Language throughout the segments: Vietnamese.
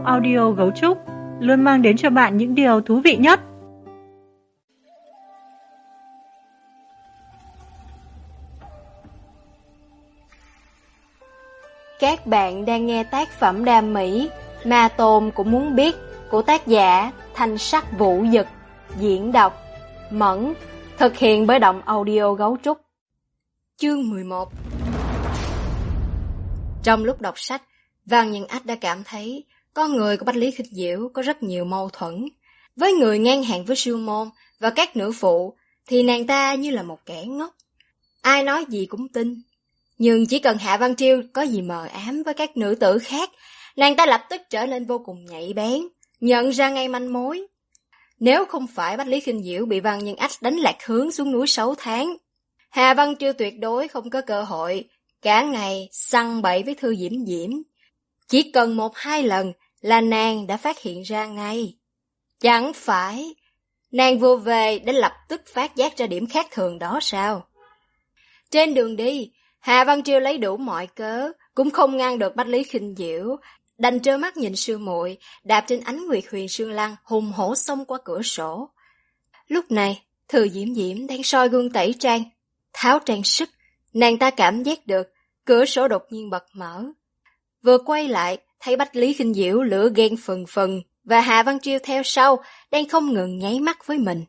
audio Gấu Trúc luôn mang đến cho bạn những điều thú vị nhất. Các bạn đang nghe tác phẩm đam mỹ Ma Tôn Cũng Muốn Biết của tác giả Thanh Sắc Vũ Dực, diễn đọc Mẫn, thực hiện bởi Động Audio Gấu Trúc. Chương 11. Trong lúc đọc sách, Văn Nhân Ách đã cảm thấy con người của Bách Lý Khinh Diễu có rất nhiều mâu thuẫn. Với người ngang hàng với sư môn và các nữ phụ thì nàng ta như là một kẻ ngốc. Ai nói gì cũng tin. Nhưng chỉ cần Hạ Văn Triêu có gì mờ ám với các nữ tử khác, nàng ta lập tức trở nên vô cùng nhạy bén, nhận ra ngay manh mối. Nếu không phải Bách Lý Khinh Diễu bị Văn Nhân Ách đánh lạc hướng xuống núi 6 tháng, Hạ Văn Triêu tuyệt đối không có cơ hội cả ngày săn bậy với Thư Diễm Diễm. Chỉ cần 1-2 lần là nàng đã phát hiện ra ngay. Chẳng phải nàng vừa về đã lập tức phát giác ra điểm khác thường đó sao? Trên đường đi, Hạ Văn Triêu lấy đủ mọi cớ cũng không ngăn được Bách Lý Khinh Diễu, đành trơ mắt nhìn sư muội đạp trên ánh nguyệt huyền sương lăng hùng hổ xông qua cửa sổ. Lúc này, Thư Diễm Diễm đang soi gương tẩy trang, tháo trang sức, nàng ta cảm giác được cửa sổ đột nhiên bật mở. Vừa quay lại, thấy Bách Lý Khinh Diễu lửa ghen phừng phừng và Hạ Văn Triêu theo sau đang không ngừng nháy mắt với mình.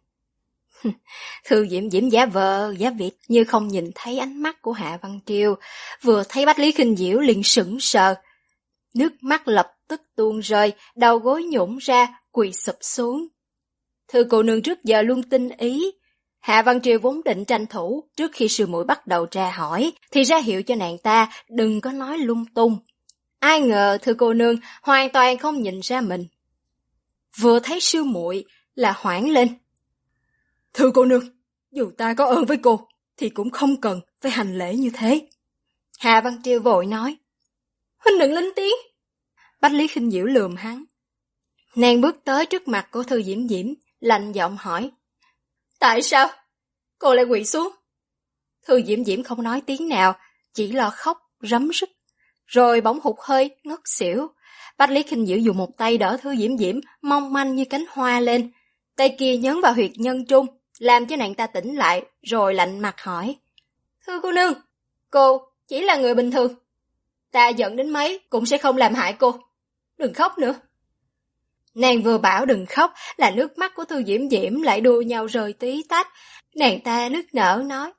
Thư Diễm Diễm giả vờ giả vịt như không nhìn thấy ánh mắt của Hạ Văn Triêu, vừa thấy Bách Lý Khinh Diễu liền sững sờ, nước mắt lập tức tuôn rơi, đầu gối nhũn ra, quỳ sụp xuống. Thư cô nương trước giờ luôn tinh ý. Hạ Văn Triều vốn định tranh thủ trước khi sư muội bắt đầu tra hỏi, thì ra hiệu cho nàng ta đừng có nói lung tung. Ai ngờ thư cô nương hoàn toàn không nhìn ra mình. Vừa thấy sư muội là hoảng lên. Thư cô nương, dù ta có ơn với cô, thì cũng không cần phải hành lễ như thế. Hạ Văn Triều vội nói. Huynh đừng lên tiếng. Bách Lý Khinh Diễu lườm hắn. Nàng bước tới trước mặt của Thư Diễm Diễm, lạnh giọng hỏi. Tại sao? Cô lại quỳ xuống. Thư Diễm Diễm không nói tiếng nào, chỉ lo khóc, rấm rứt. Rồi bỗng hụt hơi, ngất xỉu. Bách Lý Khinh Diễu dùng một tay đỡ Thư Diễm Diễm, mong manh như cánh hoa lên. Tay kia nhấn vào huyệt nhân trung, làm cho nàng ta tỉnh lại, rồi lạnh mặt hỏi. Thưa cô nương, cô chỉ là người bình thường. Ta giận đến mấy cũng sẽ không làm hại cô. Đừng khóc nữa. Nàng vừa bảo đừng khóc là nước mắt của Thư Diễm Diễm lại đua nhau rơi tí tách. Nàng ta nức nở nói.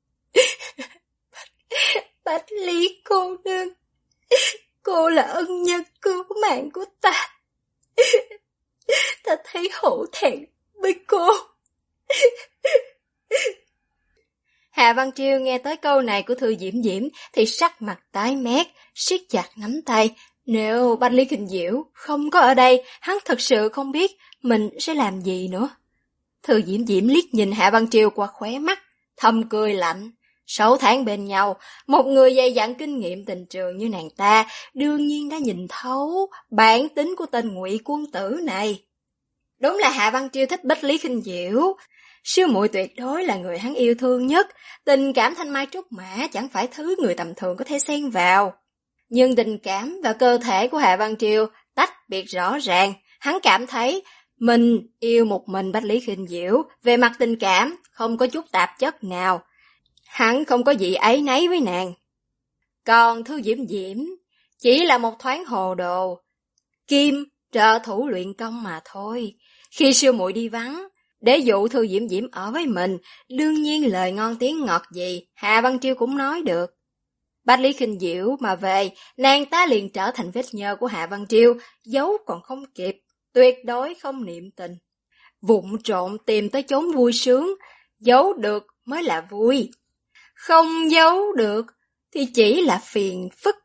Bách Lý cô nương, cô là ân nhân cứu mạng của ta. Ta thấy hổ thẹn với cô. Hạ Văn Triêu nghe tới câu này của Thư Diễm Diễm thì sắc mặt tái mét, siết chặt nắm tay. Nếu Bách Lý Khinh Diễu không có ở đây, hắn thật sự không biết mình sẽ làm gì nữa. Thư Diễm Diễm liếc nhìn Hạ Văn Triều qua khóe mắt, thầm cười lạnh. 6 tháng bên nhau, một người dày dặn kinh nghiệm tình trường như nàng ta đương nhiên đã nhìn thấu bản tính của tên ngụy quân tử này. Đúng là Hạ Văn Triều thích Bách Lý Khinh Diễu. Sư muội tuyệt đối là người hắn yêu thương nhất, tình cảm thanh mai trúc mã chẳng phải thứ người tầm thường có thể xen vào. Nhưng tình cảm và cơ thể của Hạ Văn Triều tách biệt rõ ràng, hắn cảm thấy mình yêu một mình Bách Lý Khinh Diễu, về mặt tình cảm không có chút tạp chất nào. Hắn không có gì áy náy với nàng. Còn Thư Diễm Diễm chỉ là một thoáng hồ đồ, kim trợ thủ luyện công mà thôi. Khi sư muội đi vắng, để dụ Thư Diễm Diễm ở với mình, đương nhiên lời ngon tiếng ngọt gì Hạ Văn Triều cũng nói được. Bách Lý Khinh Diễu mà về, nàng ta liền trở thành vết nhơ của Hạ Văn Triều, giấu còn không kịp, tuyệt đối không niệm tình. Vụng trộn tìm tới chốn vui sướng, giấu được mới là vui. Không giấu được thì chỉ là phiền phức.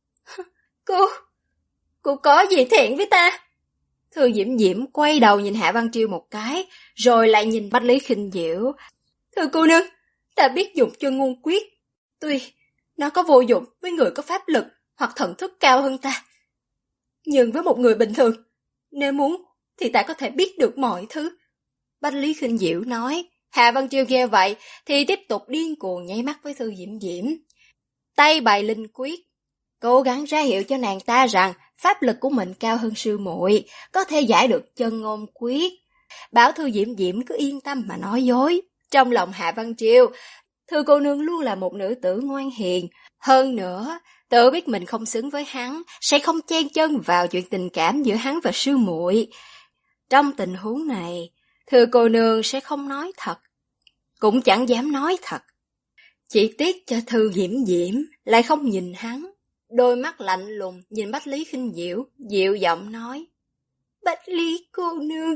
Cô có gì thẹn với ta? Thư Diễm Diễm quay đầu nhìn Hạ Văn Triều một cái, rồi lại nhìn Bách Lý Khinh Diễu. Thưa cô nương, ta biết dùng chân ngôn quyết. Tuy nó có vô dụng với người có pháp lực hoặc thần thức cao hơn ta. Nhưng với một người bình thường, nếu muốn thì ta có thể biết được mọi thứ. Bách Lý Khinh Diễu nói. Hạ Văn Triều nghe vậy thì tiếp tục điên cuồng nháy mắt với Thư Diễm Diễm. Tay bài linh quyết, cố gắng ra hiệu cho nàng ta rằng pháp lực của mình cao hơn sư muội, có thể giải được chân ngôn quyết. Bảo Thư Diễm Diễm cứ yên tâm mà nói dối. Trong lòng Hạ Văn Triều, Thư cô nương luôn là một nữ tử ngoan hiền. Hơn nữa, tự biết mình không xứng với hắn, sẽ không chen chân vào chuyện tình cảm giữa hắn và sư muội. Trong tình huống này, Thư cô nương sẽ không nói thật, cũng chẳng dám nói thật. Chỉ tiếc cho Thư Diễm Diễm lại không nhìn hắn. Đôi mắt lạnh lùng nhìn Bách Lý Khinh Diễu, dịu giọng nói: Bách Lý cô nương,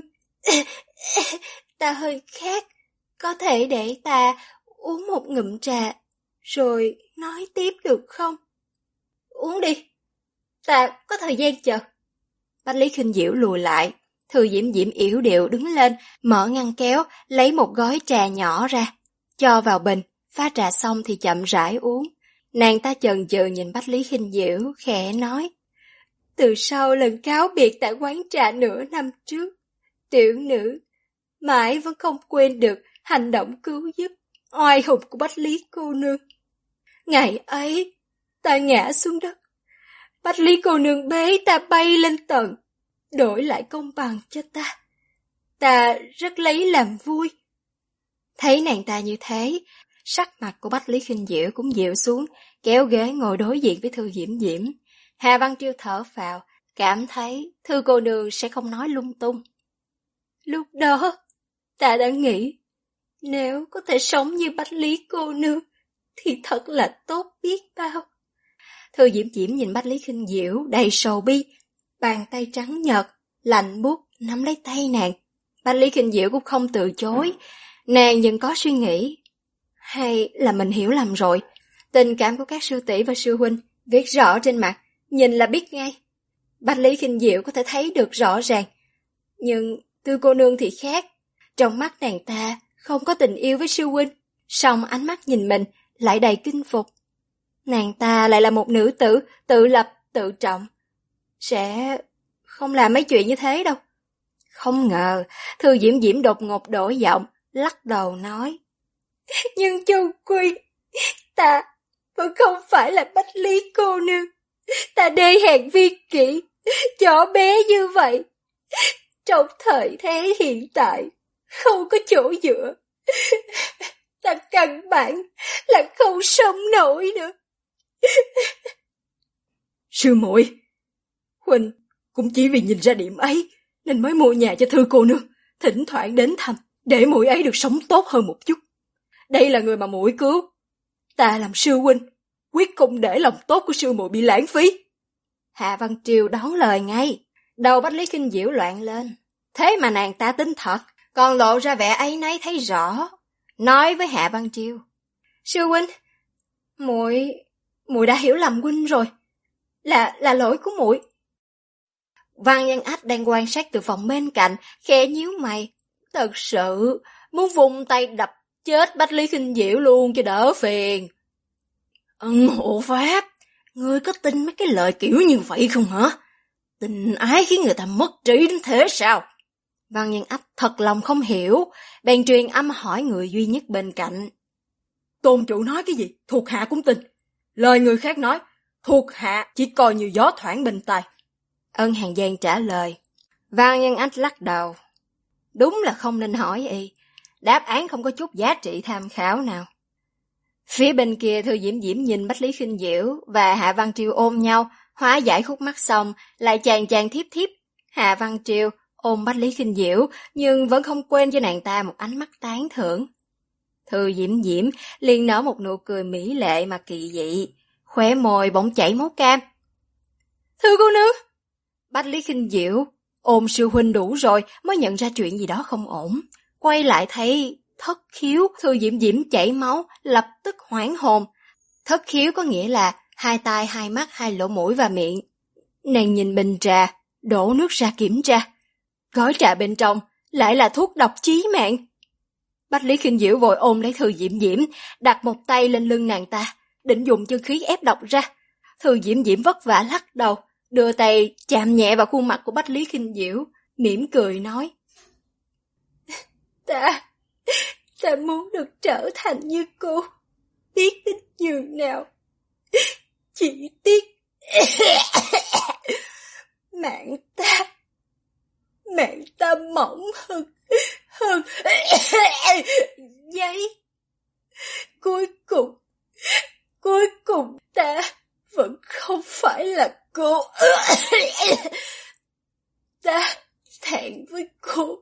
ta hơi khát, có thể để ta uống một ngụm trà, rồi nói tiếp được không? Uống đi, ta có thời gian chờ. Bách Lý Khinh Diễu lùi lại, Thư Diễm Diễm yểu điệu đứng lên, mở ngăn kéo, lấy một gói trà nhỏ ra, cho vào bình, pha trà xong thì chậm rãi uống. Nàng ta chần chừ nhìn Bách Lý Khinh Diễu, khẽ nói: Từ sau lần cáo biệt tại quán trà nửa năm trước, tiểu nữ mãi vẫn không quên được hành động cứu giúp oai hùng của Bách Lý cô nương. Ngày ấy, ta ngã xuống đất, Bách Lý cô nương bế ta bay lên tầng, đổi lại công bằng cho ta. Ta rất lấy làm vui. Thấy nàng ta như thế, sắc mặt của Bách Lý Khinh Diễu cũng dịu xuống, kéo ghế ngồi đối diện với Thư Diễm Diễm. Hà Văn Triêu thở phào, cảm thấy Thư cô nương sẽ không nói lung tung. Lúc đó, ta đã nghĩ, nếu có thể sống như Bách Lý cô nương, thì thật là tốt biết bao. Thư Diễm Diễm nhìn Bách Lý Khinh Diễu đầy sầu bi, bàn tay trắng nhợt, lạnh buốt nắm lấy tay nàng. Bách Lý Khinh Diễu cũng không từ chối, nàng nhưng có suy nghĩ. Hay là mình hiểu lầm rồi? Tình cảm của các sư tỷ và sư huynh viết rõ trên mặt, nhìn là biết ngay. Bách Lý Khinh Diễu có thể thấy được rõ ràng. Nhưng Tư cô nương thì khác. Trong mắt nàng ta không có tình yêu với sư huynh, song ánh mắt nhìn mình lại đầy kinh phục. Nàng ta lại là một nữ tử tự lập, tự trọng, sẽ không làm mấy chuyện như thế đâu. Không ngờ, Thư Diễm Diễm đột ngột đổi giọng, lắc đầu nói: Nhưng chung quy, ta vẫn không phải là Bách Lý cô nương. Ta đê hèn vi kỷ, nhỏ bé như vậy. Trong thời thế hiện tại, không có chỗ dựa. Ta căn bản là không sống nổi nữa. Sư muội, huynh cũng chỉ vì nhìn ra điểm ấy nên mới mua nhà cho Thư cô nương, thỉnh thoảng đến thăm để muội ấy được sống tốt hơn một chút. Đây là người mà muội cứu, ta làm sư huynh quyết không để lòng tốt của sư muội bị lãng phí. Hạ Văn Triều đón lời ngay, đầu Bách Lý Khinh Diễu loạn lên. Thế mà nàng ta tin thật, còn lộ ra vẻ áy náy thấy rõ, nói với Hạ Văn Triều: Sư huynh, muội đã hiểu lầm huynh rồi, là lỗi của muội. Văn Nhân Ách đang quan sát từ phòng bên cạnh, khẽ nhíu mày, thật sự muốn vung tay đập chết Bách Lý Khinh Diễu luôn cho đỡ phiền. Hộ pháp, ngươi có tin mấy cái lời kiểu như vậy không hả? Tình ái khiến người ta mất trí đến thế sao? Văn Nhân Ách thật lòng không hiểu, bèn truyền âm hỏi người duy nhất bên cạnh. Tôn chủ nói cái gì, thuộc hạ cũng tin. Lời người khác nói, thuộc hạ chỉ coi như gió thoảng bên tai. Ân Hàng Giang trả lời. Văn Nhân Ách lắc đầu. Đúng là không nên hỏi y, đáp án không có chút giá trị tham khảo nào. Phía bên kia Thư Diễm Diễm nhìn Bách Lý Khinh Diễu và Hạ Văn Triều ôm nhau, hóa giải khúc mắc xong, lại chàng chàng thiếp thiếp. Hạ Văn Triều ôm Bách Lý Khinh Diễu, nhưng vẫn không quên cho nàng ta một ánh mắt tán thưởng. Thư Diễm Diễm liền nở một nụ cười mỹ lệ mà kỳ dị, khóe môi bỗng chảy máu cam. Thư cô nương! Bách Lý Khinh Diễu ôm sư huynh đủ rồi mới nhận ra chuyện gì đó không ổn. Quay lại thấy thất khiếu, Thư Diễm Diễm chảy máu, lập tức hoảng hồn. Thất khiếu có nghĩa là hai tai, hai mắt, hai lỗ mũi và miệng. Nàng nhìn bình trà, đổ nước ra kiểm tra. Gói trà bên trong lại là thuốc độc chí mạng. Bách Lý Khinh Diễu vội ôm lấy Thư Diễm Diễm, đặt một tay lên lưng nàng ta, định dùng chân khí ép độc ra. Thư Diễm Diễm vất vả lắc đầu, đưa tay chạm nhẹ vào khuôn mặt của Bách Lý Khinh Diễu, mỉm cười nói: Ta muốn được trở thành như cô, biết đến nhường nào. Chỉ tiếc mỏng hơn giấy. Cuối cùng ta vẫn không phải là cô. Ta thẹn với cô.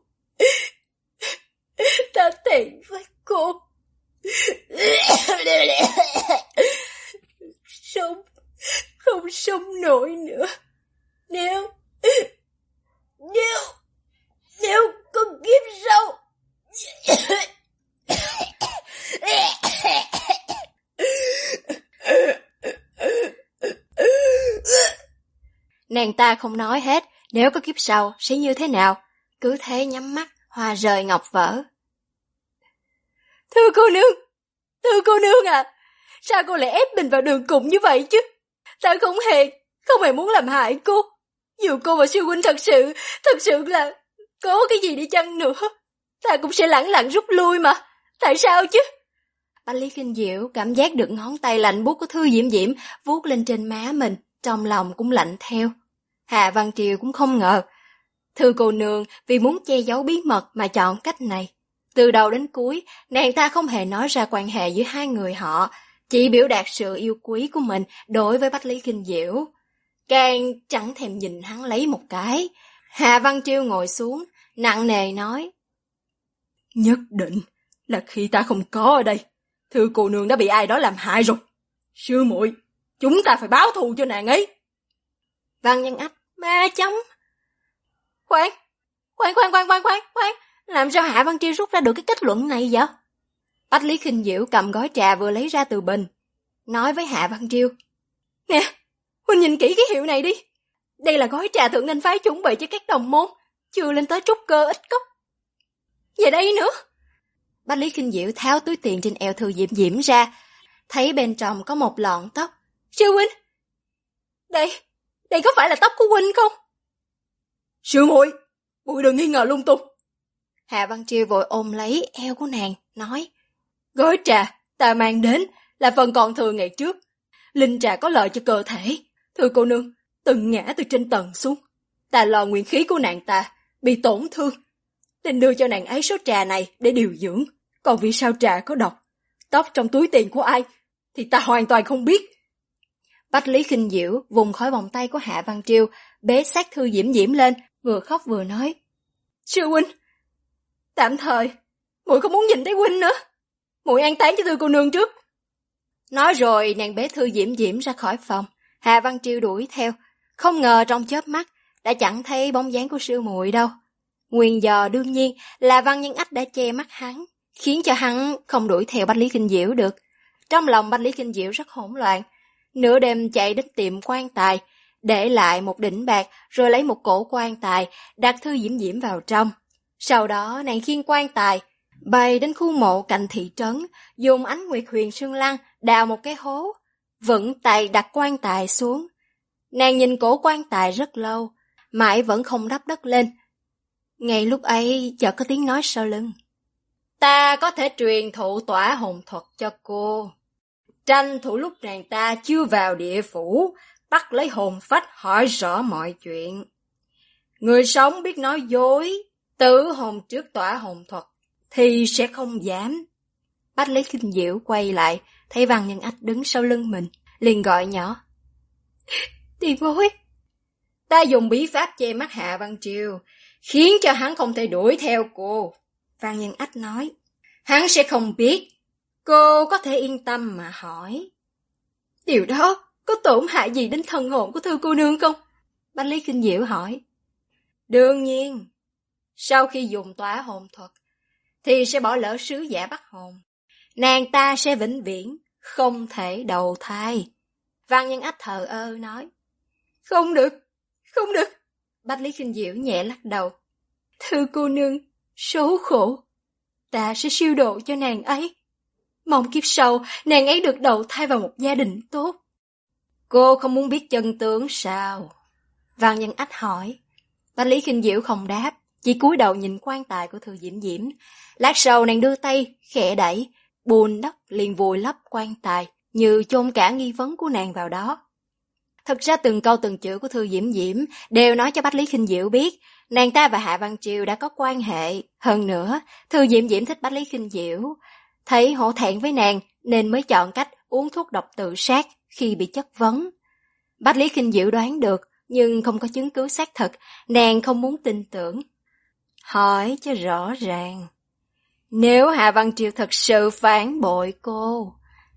Ta thẹn với cô. Không sống nổi nữa. Nếu có kiếp sau. Nàng ta không nói hết nếu có kiếp sau sẽ như thế nào, cứ thế nhắm mắt, hoa rơi ngọc vỡ. Thưa cô nương à, sao cô lại ép mình vào đường cùng như vậy chứ? Ta không hề muốn làm hại cô. Dù cô và sư huynh thật sự là có cái gì đi chăng nữa, ta cũng sẽ lẳng lặng rút lui mà. Tại sao chứ? Bách Lý Kinh Diệu cảm giác được ngón tay lạnh buốt của Thư Diễm Diễm vuốt lên trên má mình, trong lòng cũng lạnh theo. Hạ Văn Triều cũng không ngờ Thư cô nương vì muốn che giấu bí mật mà chọn cách này. Từ đầu đến cuối, nàng ta không hề nói ra quan hệ giữa hai người họ, chỉ biểu đạt sự yêu quý của mình đối với Bách Lý Kinh Diệu. Càng chẳng thèm nhìn hắn lấy một cái. Hạ Văn Triều ngồi xuống, nặng nề nói: Nhất định là khi ta không có ở đây, Thư cô nương đã bị ai đó làm hại rồi. Sư muội, chúng ta phải báo thù cho nàng ấy. Văn Nhân Ách: Ma chóng. Khoan, làm sao Hạ Văn Triều rút ra được cái kết luận này vậy? Bách Lý Kinh Diệu cầm gói trà vừa lấy ra từ bình, nói với Hạ Văn Triều: Nè, huynh nhìn kỹ cái hiệu này đi. Đây là gói trà thượng nên phái chuẩn bị cho các đồng môn, chưa lên tới trúc cơ ít cốc. Về đây nữa. Bách Lý Kinh Diệu tháo túi tiền trên eo Thư Diễm Diễm ra, thấy bên trong có một lọn tóc. Sư huynh, đây có phải là tóc của huynh không? Sư muội, muội đừng nghi ngờ lung tung. Hạ Văn Triều vội ôm lấy eo của nàng, nói: Gói trà ta mang đến là phần còn thừa ngày trước. Linh trà có lợi cho cơ thể. Thưa cô nương, từng ngã từ trên tầng xuống. Ta lo nguyên khí của nàng ta bị tổn thương, nên đưa cho nàng ấy số trà này để điều dưỡng. Còn vì sao trà có độc, tóc trong túi tiền của ai thì ta hoàn toàn không biết. Bách Lý Kinh Diệu vùng khỏi vòng tay của Hạ Văn Triều, bế sát Thư Diễm Diễm lên, vừa khóc vừa nói: Sư huynh, tạm thời muội không muốn nhìn thấy huynh nữa. Muội an táng cho Thư cô nương trước. Nói rồi nàng bế Thư Diễm Diễm ra khỏi phòng. Hạ Văn Triều đuổi theo, không ngờ trong chớp mắt đã chẳng thấy bóng dáng của sư muội đâu. Nguyên do đương nhiên là Văn Nhân Ách đã che mắt hắn, khiến cho hắn không đuổi theo Bách Lý Kinh Diệu được. Trong lòng Bách Lý Kinh Diệu rất hỗn loạn, nửa đêm chạy đến tiệm quan tài, để lại một đỉnh bạc rồi lấy một cổ quan tài đặt Thư Diễm Diễm vào trong. Sau đó nàng khiêng quan tài bay đến khu mộ cạnh thị trấn, dùng ánh nguyệt huyền sương lăng đào một cái hố, vững tay đặt quan tài xuống. Nàng nhìn cổ quan tài rất lâu, mãi vẫn không đắp đất lên. Ngay lúc ấy chợt có tiếng nói sau lưng: Ta có thể truyền thụ tỏa hồn thuật cho cô. Tranh thủ lúc nàng ta chưa vào địa phủ, bắt lấy hồn phách hỏi rõ mọi chuyện. Người sống biết nói dối, tử hồn trước tỏa hồn thuật thì sẽ không dám. Bách Lý Kinh Diệu quay lại, thấy Văn Nhân Ách đứng sau lưng mình, liền gọi nhỏ: Tiền bối. Ta dùng bí pháp che mắt Hạ Văn Triều, khiến cho hắn không thể đuổi theo cô. Văn Nhân Ách nói: Hắn sẽ không biết. Cô có thể yên tâm mà hỏi. Điều đó có tổn hại gì đến thần hồn của Thư cô nương không? Bách Lý Kinh Diệu hỏi. Đương nhiên, sau khi dùng tỏa hồn thuật thì sẽ bỏ lỡ sứ giả bắt hồn. Nàng ta sẽ vĩnh viễn không thể đầu thai. Văn Nhân Ách thờ ơ nói. Không được. Bách Lý Kinh Diệu nhẹ lắc đầu. Thư cô nương số khổ, ta sẽ siêu độ cho nàng ấy. Mong kiếp sau nàng ấy được đầu thai vào một gia đình tốt. Cô không muốn biết chân tướng sao? Văn Nhân Ách hỏi. Bách Lý Kinh Diệu không đáp, chỉ cúi đầu nhìn quan tài của Thư Diễm Diễm. Lát sau nàng đưa tay khẽ đẩy, bùn đất liền vùi lấp quan tài, như chôn cả nghi vấn của nàng vào đó. Thật ra từng câu từng chữ của Thư Diễm Diễm đều nói cho Bách Lý Khinh Diệu biết nàng ta và Hạ Văn Triều đã có quan hệ. Hơn nữa, Thư Diễm Diễm thích Bách Lý Khinh Diệu, thấy hổ thẹn với nàng nên mới chọn cách uống thuốc độc tự sát khi bị chất vấn. Bách Lý Khinh Diệu đoán được, nhưng không có chứng cứ xác thực, nàng không muốn tin tưởng. Hỏi cho rõ ràng, nếu Hạ Văn Triều thật sự phản bội cô,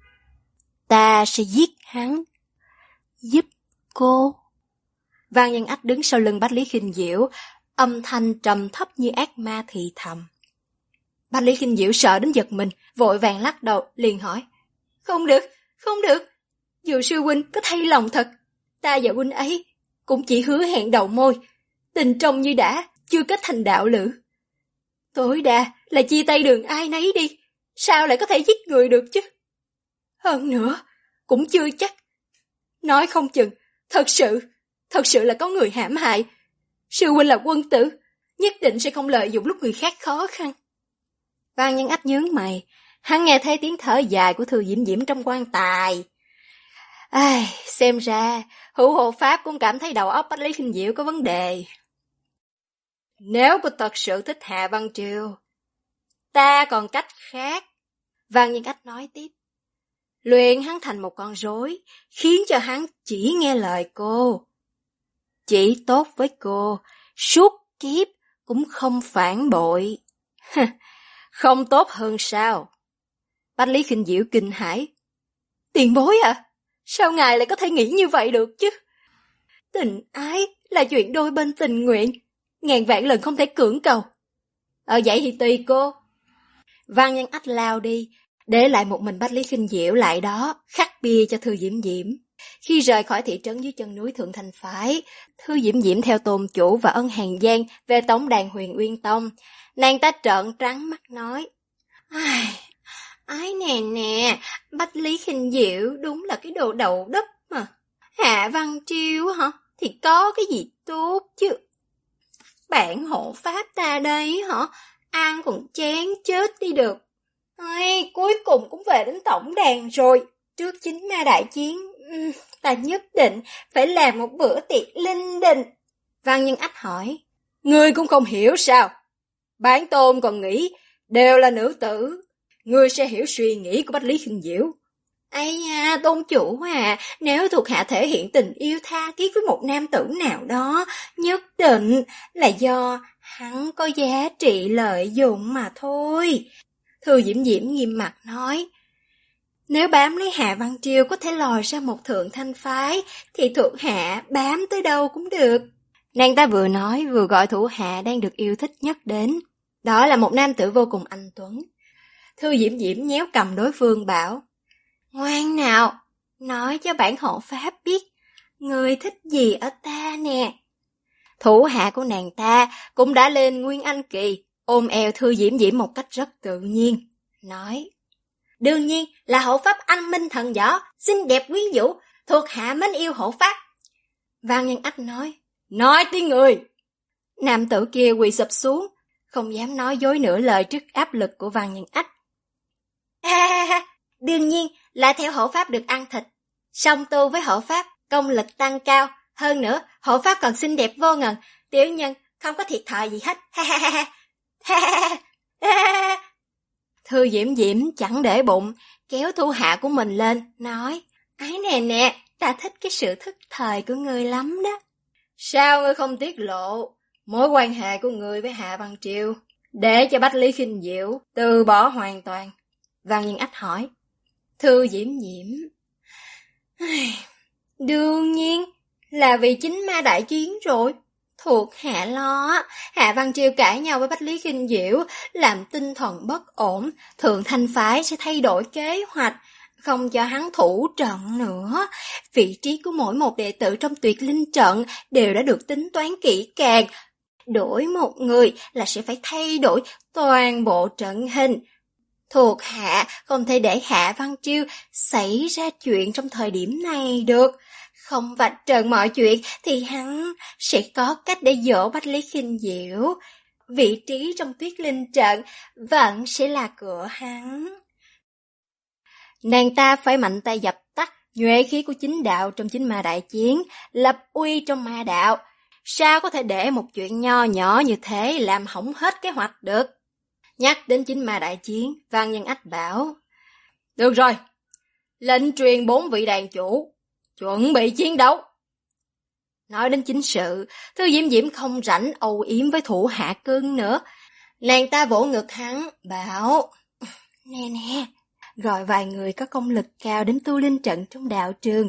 ta sẽ giết hắn, giúp cô. Vang Nhân Ách đứng sau lưng Bách Lý Khinh Diệu, âm thanh trầm thấp như ác ma thì thầm. Bách Lý Khinh Diệu sợ đến giật mình, vội vàng lắc đầu, liền hỏi. Không được, không được. Dù sư huynh có thay lòng thật, ta và huynh ấy cũng chỉ hứa hẹn đầu môi, tình trong như đã, chưa kết thành đạo lữ. Tối đa là chia tay đường ai nấy đi, sao lại có thể giết người được chứ? Hơn nữa, cũng chưa chắc. Nói không chừng, thật sự là có người hãm hại. Sư huynh là quân tử, nhất định sẽ không lợi dụng lúc người khác khó khăn. Vang Nhân Ách nhướng mày, hắn nghe thấy tiếng thở dài của Thư Diễm Diễm trong quan tài. Xem ra, hữu hộ pháp cũng cảm thấy đầu óc Bách Lý Khinh Diệu có vấn đề. Nếu cô thật sự thích Hạ Văn Triều, ta còn cách khác. Vang Nhân Ách nói tiếp. Luyện hắn thành một con rối, khiến cho hắn chỉ nghe lời cô. Chỉ tốt với cô, suốt kiếp cũng không phản bội. Không tốt hơn sao? Bách Lý Khinh Diệu kinh hãi. Tiền bối à? Sao ngài lại có thể nghĩ như vậy được chứ? Tình ái là chuyện đôi bên tình nguyện, ngàn vạn lần không thể cưỡng cầu. Vậy thì tùy cô. Vang Nhân Ách lao đi, để lại một mình Bách Lý Khinh Diệu lại đó, khắc bia cho Thư Diễm Diễm. Khi rời khỏi thị trấn dưới chân núi Thượng Thành Phái, Thư Diễm Diễm theo tôn chủ và Ân Hàn Giang về tổng đàn Huyền Uyên Tông. Nàng ta trợn trắng mắt nói. Ái nè, Bách Lý Khinh Diệu đúng là cái đồ đậu đất mà. Hạ Văn Triều hả? Thì có cái gì tốt chứ? Bản hộ pháp ta đây hả? Ăn còn chán chết đi được. Cuối cùng cũng về đến tổng đàn rồi. Trước chính ma đại chiến, ta nhất định phải làm một bữa tiệc linh đình. Vang Nhân Ách hỏi. Ngươi cũng không hiểu sao? Bản tôn còn nghĩ đều là nữ tử. Ngươi sẽ hiểu suy nghĩ của Bách Lý Khinh Diệu. Tôn chủ à, nếu thuộc hạ thể hiện tình yêu tha thiết với một nam tử nào đó, nhất định là do hắn có giá trị lợi dụng mà thôi. Thư Diễm Diễm nghiêm mặt nói. Nếu bám lấy Hạ Văn Triều có thể lòi ra một thượng thanh phái, thì thuộc hạ bám tới đâu cũng được. Nàng ta vừa nói vừa gọi thủ hạ đang được yêu thích nhất đến. Đó là một nam tử vô cùng anh tuấn. Thư Diễm Diễm nhéo cầm đối phương bảo. Ngoan nào, nói cho bản hộ pháp biết, người thích gì ở ta nè. Thủ hạ của nàng ta cũng đã lên Nguyên Anh Kỳ, ôm eo Thư Diễm Diễm một cách rất tự nhiên. Nói, đương nhiên là hộ pháp anh minh thần võ, xinh đẹp quyến rũ, thuộc hạ mến yêu hộ pháp. Vang Nhân Ách nói tiếng người. Nam tử kia quỳ sụp xuống, không dám nói dối nửa lời trước áp lực của Vang Nhân Ách. Đương nhiên là theo hộ pháp được ăn thịt. Song tu với hộ pháp, công lực tăng cao. Hơn nữa, hộ pháp còn xinh đẹp vô ngần. Tiểu nhân không có thiệt thòi gì hết. Thư Diễm Diễm chẳng để bụng, kéo thủ hạ của mình lên, nói. Ái nè, ta thích cái sự thức thời của ngươi lắm đó. Sao ngươi không tiết lộ mối quan hệ của ngươi với Hạ Văn Triều, để cho Bách Lý Khinh Diệu từ bỏ hoàn toàn? Vang Nhân Ách hỏi. Thư Diễm Diễm. Đương nhiên là vì chính ma đại chiến rồi. Thuộc hạ lo, Hạ Văn Triều cãi nhau với Bách Lý Khinh Diệu, làm tinh thần bất ổn, Thượng Thanh Phái sẽ thay đổi kế hoạch, không cho hắn thủ trận nữa. Vị trí của mỗi một đệ tử trong Tuyệt Linh trận đều đã được tính toán kỹ càng. Đổi một người là sẽ phải thay đổi toàn bộ trận hình. Thuộc hạ không thể để Hạ Văn Triều xảy ra chuyện trong thời điểm này được. Không vạch trần mọi chuyện thì hắn sẽ có cách để dỗ Bách Lý Khinh Diệu. Vị trí trong Tuyết Linh trận vẫn sẽ là của hắn. Nàng ta phải mạnh tay dập tắt Nhuệ khí của chính đạo trong chính ma đại chiến, lập uy trong ma đạo. Sao có thể để một chuyện nho nhỏ như thế làm hỏng hết kế hoạch được? Nhắc đến chính ma đại chiến, Văn Nhân Ách bảo: được rồi, lệnh truyền 4 vị đàn chủ, chuẩn bị chiến đấu. Nói đến chính sự, Thư Diễm Diễm không rảnh âu yếm với thủ hạ cưng nữa. Nàng ta vỗ ngực hắn, bảo: nè nè, gọi vài người có công lực cao đến tu linh trận trong đạo trường.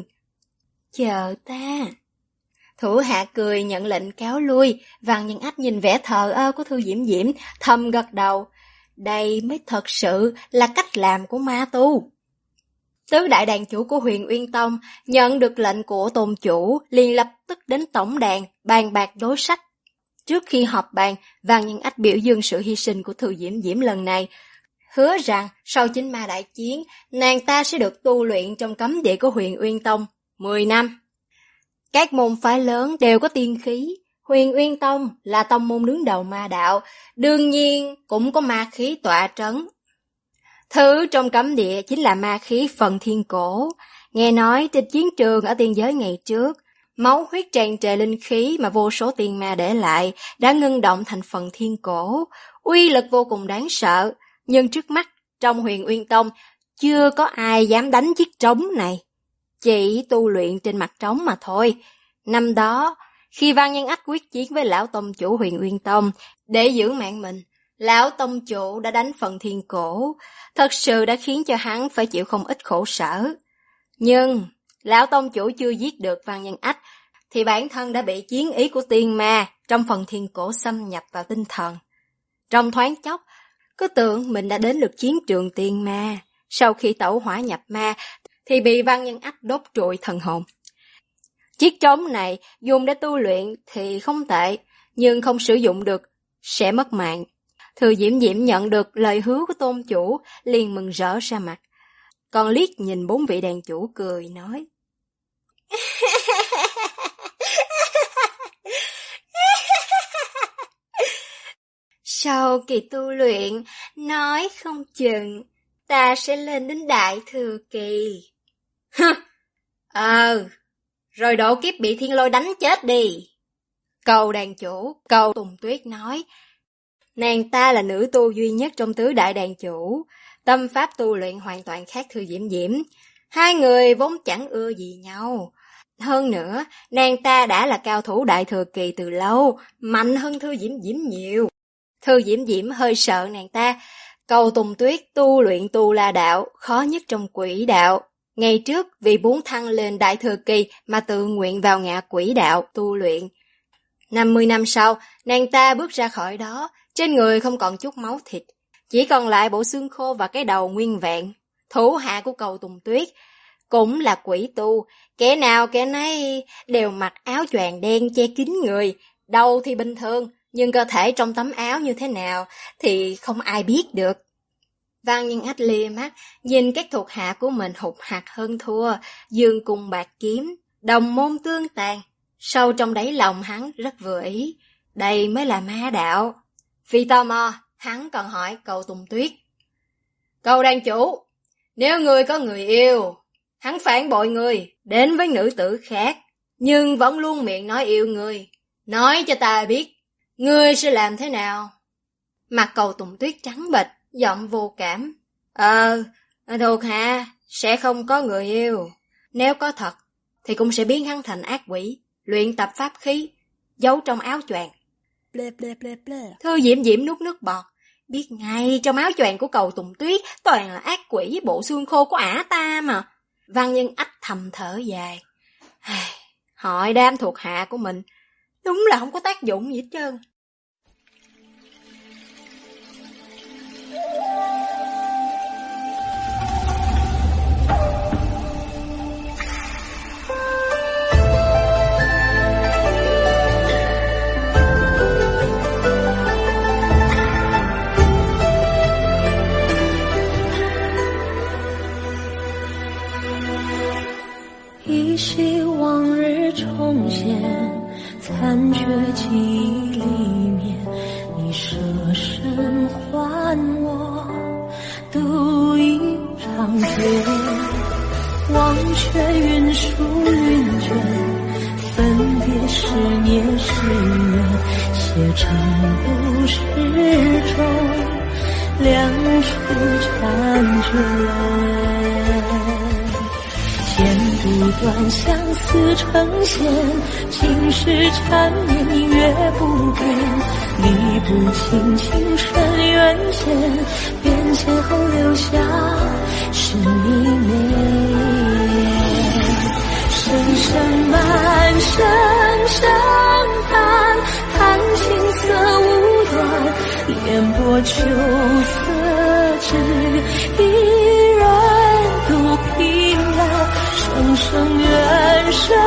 Chờ ta. Thủ hạ cười nhận lệnh cáo lui. Văn Nhân Ách nhìn vẻ thờ ơ của Thư Diễm Diễm, thầm gật đầu. Đây mới thật sự là cách làm của ma tu. Tứ đại đàn chủ của Huyền Uyên Tông nhận được lệnh của tôn chủ, liền lập tức đến tổng đàn bàn bạc đối sách. Trước khi họp bàn, Văn Nhân Ách biểu dương sự hy sinh của Thư Diễm Diễm lần này, hứa rằng sau chính ma đại chiến, nàng ta sẽ được tu luyện trong cấm địa của Huyền Uyên Tông 10 năm. Các môn phái lớn đều có tiên khí, Huyền Uyên Tông là tông môn đứng đầu ma đạo, đương nhiên cũng có ma khí tọa trấn. Thứ trong cấm địa chính là ma khí phần thiên cổ. Nghe nói trên chiến trường ở tiên giới ngày trước, máu huyết tràn trề linh khí mà vô số tiên ma để lại đã ngưng động thành phần thiên cổ, uy lực vô cùng đáng sợ. Nhưng trước mắt, trong Huyền Uyên Tông, chưa có ai dám đánh chiếc trống này. Chỉ tu luyện trên mặt trống mà thôi. Năm đó, khi Văn Nhân Ách quyết chiến với lão tông chủ Huyền Uyên Tông để giữ mạng mình, lão tông chủ đã đánh phần thiên cổ, thật sự đã khiến cho hắn phải chịu không ít khổ sở. Nhưng, lão tông chủ chưa giết được Văn Nhân Ách, thì bản thân đã bị chiến ý của tiên ma trong phần thiên cổ xâm nhập vào tinh thần. Trong thoáng chốc, cứ tưởng mình đã đến được chiến trường tiên ma, sau khi tẩu hỏa nhập ma, thì bị Văn Nhân Ách đốt trụi thần hồn. Chiếc trống này dùng để tu luyện thì không tệ, nhưng không sử dụng được, sẽ mất mạng. Thư Diễm Diễm nhận được lời hứa của tôn chủ, liền mừng rỡ ra mặt. Còn liếc nhìn 4 vị đàn chủ cười nói: sau kỳ tu luyện, nói không chừng ta sẽ lên đến đại thừa kỳ. Rồi độ kiếp bị thiên lôi đánh chết đi. Cầu đàn chủ, Cầu Tùng Tuyết nói. Nàng ta là nữ tu duy nhất trong tứ đại đàn chủ, tâm pháp tu luyện hoàn toàn khác Thư Diễm Diễm. Hai người vốn chẳng ưa gì nhau. Hơn nữa, nàng ta đã là cao thủ đại thừa kỳ từ lâu, mạnh hơn Thư Diễm Diễm nhiều. Thư Diễm Diễm hơi sợ nàng ta. Cầu Tùng Tuyết tu luyện Tu La đạo, khó nhất trong quỷ đạo. Ngày trước vì muốn thăng lên đại thừa kỳ mà tự nguyện vào ngạ quỷ đạo tu luyện. 50 năm sau, nàng ta bước ra khỏi đó, trên người không còn chút máu thịt, chỉ còn lại bộ xương khô và cái đầu nguyên vẹn. Thủ hạ của Cầu Tùng Tuyết cũng là quỷ tu, kẻ nào kẻ nấy đều mặc áo choàng đen che kín người, đầu thì bình thường, nhưng cơ thể trong tấm áo như thế nào thì không ai biết được. Văn Nhân Ách lia mắt, nhìn các thuộc hạ của mình hụt hạt hơn thua, dương cung bạc kiếm, đồng môn tương tàn. Sâu trong đáy lòng hắn rất vừa ý, đây mới là ma đạo. Vì tò mò, hắn còn hỏi Cầu Tùng Tuyết: Cầu đàn chủ, nếu ngươi có người yêu, hắn phản bội ngươi, đến với nữ tử khác, nhưng vẫn luôn miệng nói yêu ngươi, nói cho ta biết, ngươi sẽ làm thế nào? Mặt Cầu Tùng Tuyết trắng bệch, giọng vô cảm: thuộc hạ sẽ không có người yêu. Nếu có thật, thì cũng sẽ biến hắn thành ác quỷ, luyện tập pháp khí, giấu trong áo choàng. Thư Diễm Diễm nuốt nước bọt, biết ngay trong áo choàng của Cầu Tùng Tuyết toàn là ác quỷ với bộ xương khô của ả ta mà. Văn Nhân Ách thầm thở dài. Hỏi đám thuộc hạ của mình, đúng là không có tác dụng gì hết trơn. 依稀往日重现，残缺记忆里面，你舍身还我，度一场劫。 忘却云舒云卷，分别是孽是缘，写成故事中两处婵娟。剪不断，相思成线，情是缠绵，音乐不变，理不清情深缘浅，变迁后留下是你美。深深满深深叹，叹青涩无端，烟波秋色只一人独凭栏，声声怨声